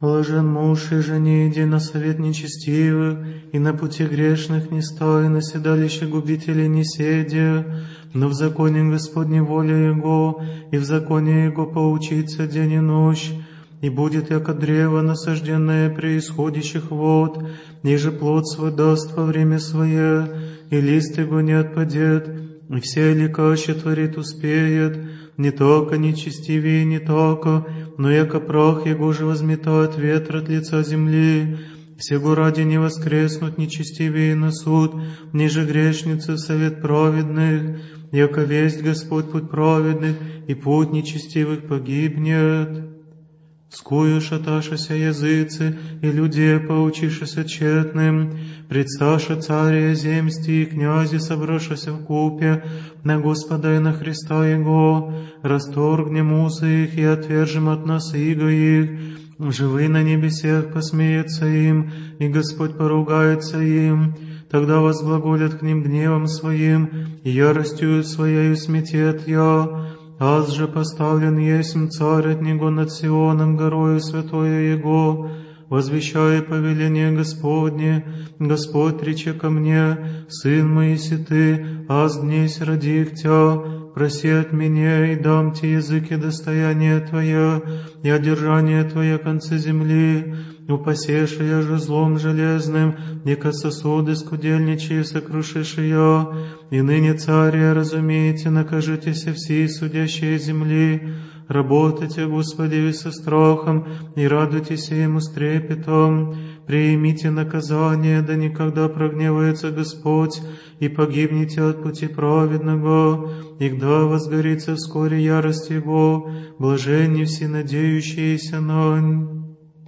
Блажен муж и жене, иди на совет нечестивых, и на пути грешных не стой, на седалище губителей не седи, но в законе Господне воля Его, и в законе Его поучиться день и ночь. И будет яко древо, насажденное при исходящих вод, ниже плод свой даст во время свое, и лист его не отпадет, и все лекаще творит успеет, не только нечестивее, не только, но яко прах его же возметает ветер от лица земли. Всего ради не воскреснут нечестивее на суд, ниже грешницы в совет праведных, яко весть Господь путь праведных, и путь нечестивых погибнет. Скую шаташася языцы, и людей поучишися тщетным, предсташа царя земсти и князи соброшася в купе, на Господа и на Христа Его, расторгнем узы их и отвержем от нас иго их, живы на небесех посмеется им, и Господь поругается им, тогда возглаголят к ним гневом своим, и яростью своею сметет я. Аз же поставлен есмь царь от него над Сионом, горою святое Его, возвещая повеление Господне. Господь рече ко мне, сын мой, если ты, аз днесь родих тя, проси от меня, и дам тебе языки достояние Твое, и одержание Твое концы земли. Упасешь я же злом железным, яко сосуды скудельничие сокрушишь ее, и ныне, царя, разумеете, накажитесь все судящие земли, работайте, Господи, со страхом, и радуйтесь Ему с трепетом, приимите наказание, да никогда прогневается Господь, и погибнете от пути праведного, и когда возгорится вскоре ярость Его, блаженни все надеющиеся на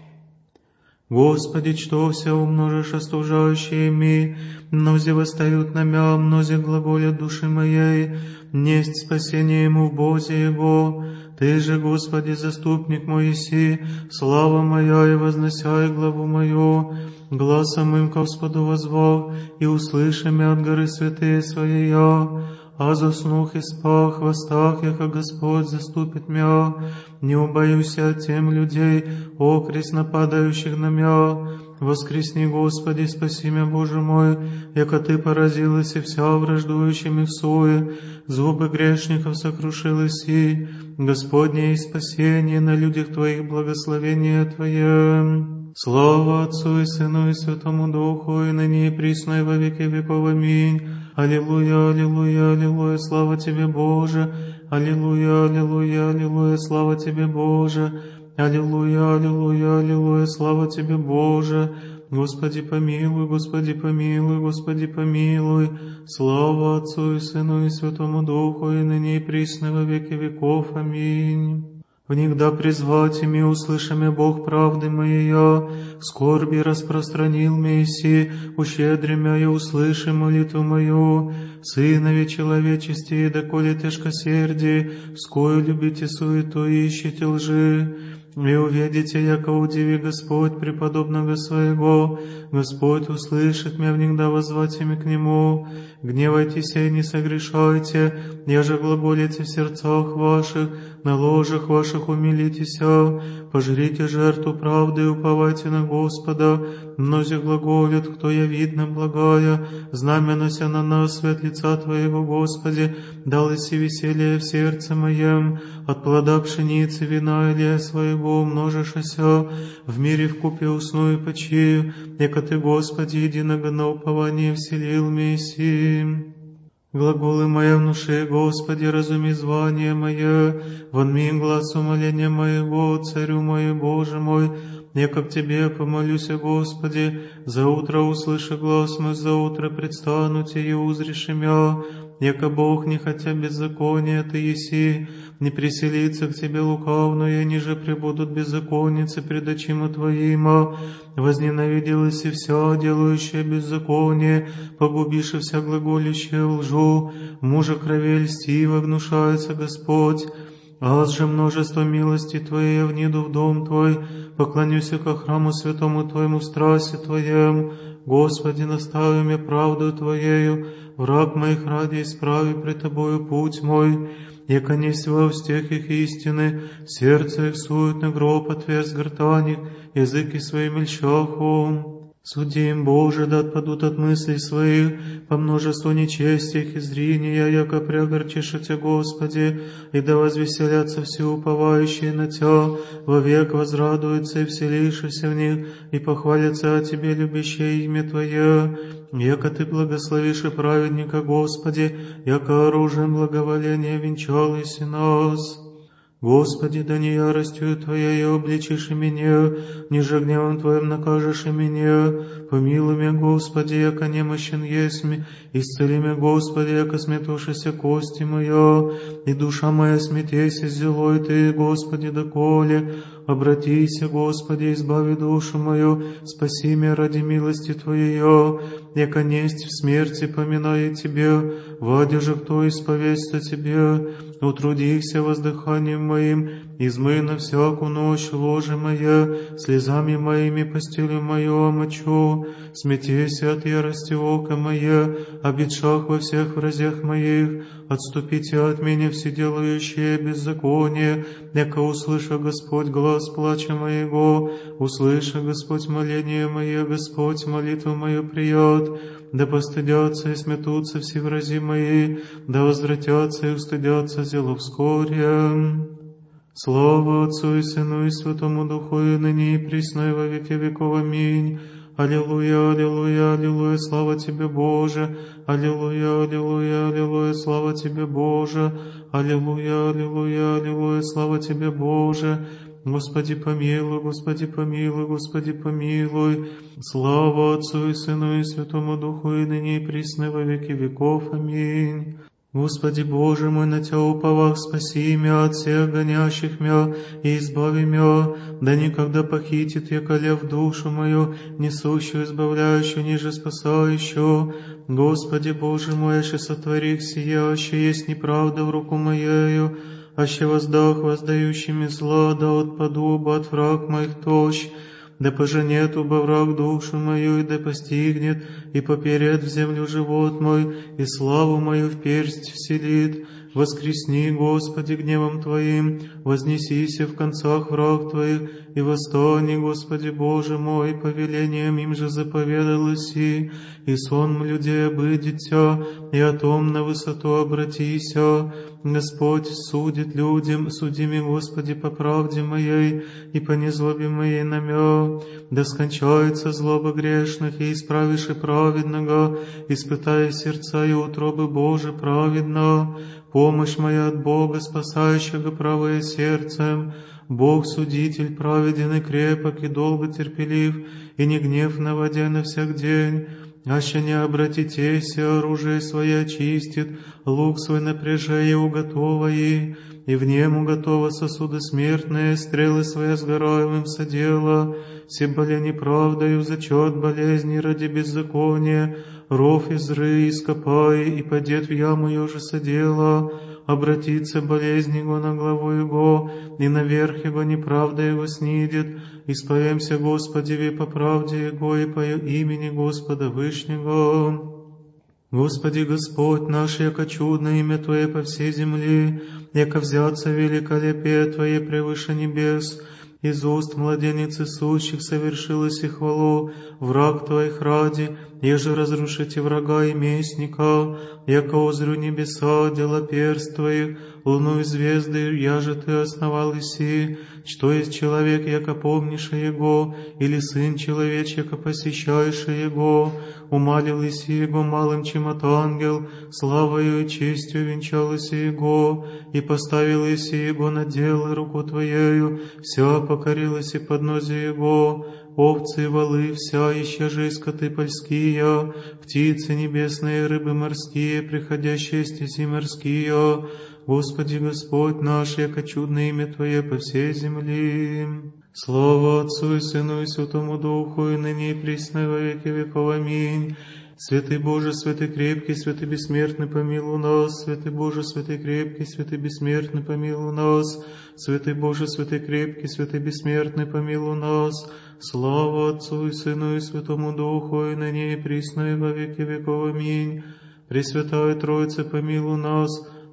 Господи, что все умножишь остужающими, мнозе восстают на мя, мнозе глаголят души моей, несть спасение ему в Бозе Его. Ты же, Господи, заступник мой еси, слава моя, и возносяй главу мою, гласом моим к Господу возвал, и услыши мя от горы святые Своя. А заснух и спах, восстах, яко Господь заступит мя, не убоюсь от тем людей, окрест нападающих на мя. Воскресни, Господи, спаси мя, Боже мой, яко Ты поразилась и вся враждующими в суе, зубы грешников сокрушилась и, Господне и спасение на людях Твоих благословение Твое. Слава Отцу и Сыну и Святому Духу, и ныне и присно и во веки веков. Аминь. Аллилуйя, аллилуйя, аллилуйя, слава Тебе, Боже. Аллилуйя, аллилуйя, аллилуйя, слава Тебе, Боже. Аллилуйя, аллилуйя, аллилуйя, слава Тебе, Боже. Господи помилуй, Господи помилуй, Господи помилуй. Слава Отцу и Сыну и Святому Духу, и ныне и присно во веки веков. Аминь. Внегда призвать ими, услышаме Бог правды моей, скорби распространил Месси, ущедремя я услыши молитву мою, Сынове человечести, доколе тяжкосердие, скою любите суету и ищите лжи. И увидите, яко удиви Господь преподобного своего, Господь услышит меня, внегда воззвать ими к Нему. Гневайтесь и не согрешайте, яже глаголите в сердцах ваших, на ложах ваших умилитесь, пожрите жертву правды и уповайте на Господа. Мнози глаголят, кто я видно благая, знамя нося на нас свет лица Твоего, Господи, дал и веселье в сердце моем, от плода пшеницы вина или своего умножишься, в мире вкупе усну и почию, яко Ты, Господи, единого на упование вселил Мессии. Глаголы мои внуши, Господи, разуми звание мое, вонми глаз умоления моего, Царю мой, Боже мой, яко к Тебе помолюсь, Господи, за утро услыши глаз мой, за утро предстану Тебе и узришь мя, яко Бог, не хотя беззакония Ты еси, не приселится к Тебе лукавную, ниже пребудут беззаконницы пред очима Твоима. Возненавиделась и вся, делающая беззаконие, погубишь и вся глаголющая лжу. Мужа крови льстиво гнушается Господь. Аз же множество милости Твоей вниду в дом Твой, поклонюсь ко храму святому Твоему в страсти Твоем. Господи, настави меня правду Твоею, враг моих ради исправи пред Тобою путь мой. яко несть во устех их истины, сердце их суетно, гроб отверз гортань их, языки свои мельчаху. Суди им, Боже, да отпадут от мыслей своих, по множеству нечестия их и зрения, яко преогорчишь Тя, Господи, и да возвеселятся все уповающие на Тя, вовек возрадуются и вселишься в них, и похвалятся о Тебе, любящее имя Твое, яко Ты благословишь и праведника, Господи, яко оружием благоволения венчалися нас. Господи, да не яростью Твоей обличишь и меня, ниже гневом Твоим накажешь и меня. Помилуй меня, Господи, яко немощен есмь, исцели меня, Господи, яко сметушися кости моя, и душа моя смятейся, зелой Ты, Господи, доколе. Обратися, Господи, избави душу мою, спаси меня ради милости Твоей, яко несть в смерти поминаю Тебе, ваде же кто исповедься Тебе, утрудихся воздыханием моим, измый на всякую ночь ложе мое, слезами моими постелю мою омочу, смятейся от ярости ока мое, обетшах во всех вразях моих, отступите от меня все делающие беззаконие, яко услыша Господь глаз плача моего, услыша Господь моление мое, Господь молитву мою прият, да постыдятся и сметутся все врази мои, да возвратятся и устыдятся зело вскоре. Слава Отцу и Сыну и Святому Духу, и ныне и присно и во веки веков. Аминь. Аллилуйя, аллилуйя, аллилуйя, слава Тебе, Боже. Аллилуйя, аллилуйя, аллилуйя, слава Тебе, Боже. Аллилуйя, аллилуйя, аллилуйя, слава Тебе, Боже. Господи помилуй, Господи помилуй, Господи помилуй. Слава Отцу и Сыну и Святому Духу, и ныне и присно во веки веков. Аминь. Господи Боже мой, на Тя уповах, спаси мя от всех гонящих мя и избави мя, да никогда похитит яко лев душу мою, несущую, избавляющую, ниже спасающую. Господи Боже мой, аще сотвори сия, аще есть неправда в руку моею, аще воздах воздающими зла, да отпаду бы от враг моих тощ, да поженет убо враг душу мою, и да постигнет, и поперед в землю живот мой, и славу мою в персть вселит. Воскресни, Господи, гневом Твоим, вознесися в концах враг Твоих, и восстани, Господи Боже мой, повелением им же заповедалось и сон людей обыдется, и о том на высоту обратися. Господь судит людям, судими, Господи, по правде моей и по незлобе моей намя. Да скончается злоба грешных, и исправишь и праведного, испытая сердца и утробы Божие праведно. Помощь моя от Бога, спасающего правое сердцем. Бог судитель праведен и крепок, и долго терпелив, и не гнев наводя на всяк день. Аще не обратитесь, оружие свое очистит, лук свой напряжая и уготовай, и в нем уготова сосуды смертные, стрелы свои сгораемым содела, все боля неправдою, зачет болезни ради беззакония, ров изры, ископай, и падет в яму ее же содела, обратится болезнь его на главу его, и наверх его неправда его снидет. Исповемся Господи по правде Его и по имени Господа Вышнего. Господи Господь наш, яко чудно имя Твое по всей земле, яко взяться великолепие Твое превыше небес, из уст младенец сущих совершилось и хвалу, враг Твоих ради, еже разрушите врага и местника, яко озрю небеса, дела перст Твоих, луну и звезды, яже Ты основал иси, что есть человек, яко помнишь Его, или сын человеч, яко посещаешь Его, умалил иси Его малым, чем от ангел, славою и честью венчалось Его, и поставил иси Его на дело руку Твоею, вся покорилась и поднозе Его, овцы и волы, вся исче скоты польские, птицы небесные, рыбы морские, приходящие стези морские. Господи Господь наш, яко чудное имя Твое по всей земле. Слава Отцу и Сыну и Святому Духу, и ныне и присно во веки веков. Аминь. Святый Боже, святый крепкий, святый бессмертный, помилуй нас. Святый Боже, святый крепкий, святый бессмертный, помилуй нас. Святый Боже, святый крепкий, святый бессмертный, помилуй нас. Слава Отцу и Сыну и Святому Духу, и ныне и присно и во веки веков. Аминь. Пресвятая Троица, помилуй нас.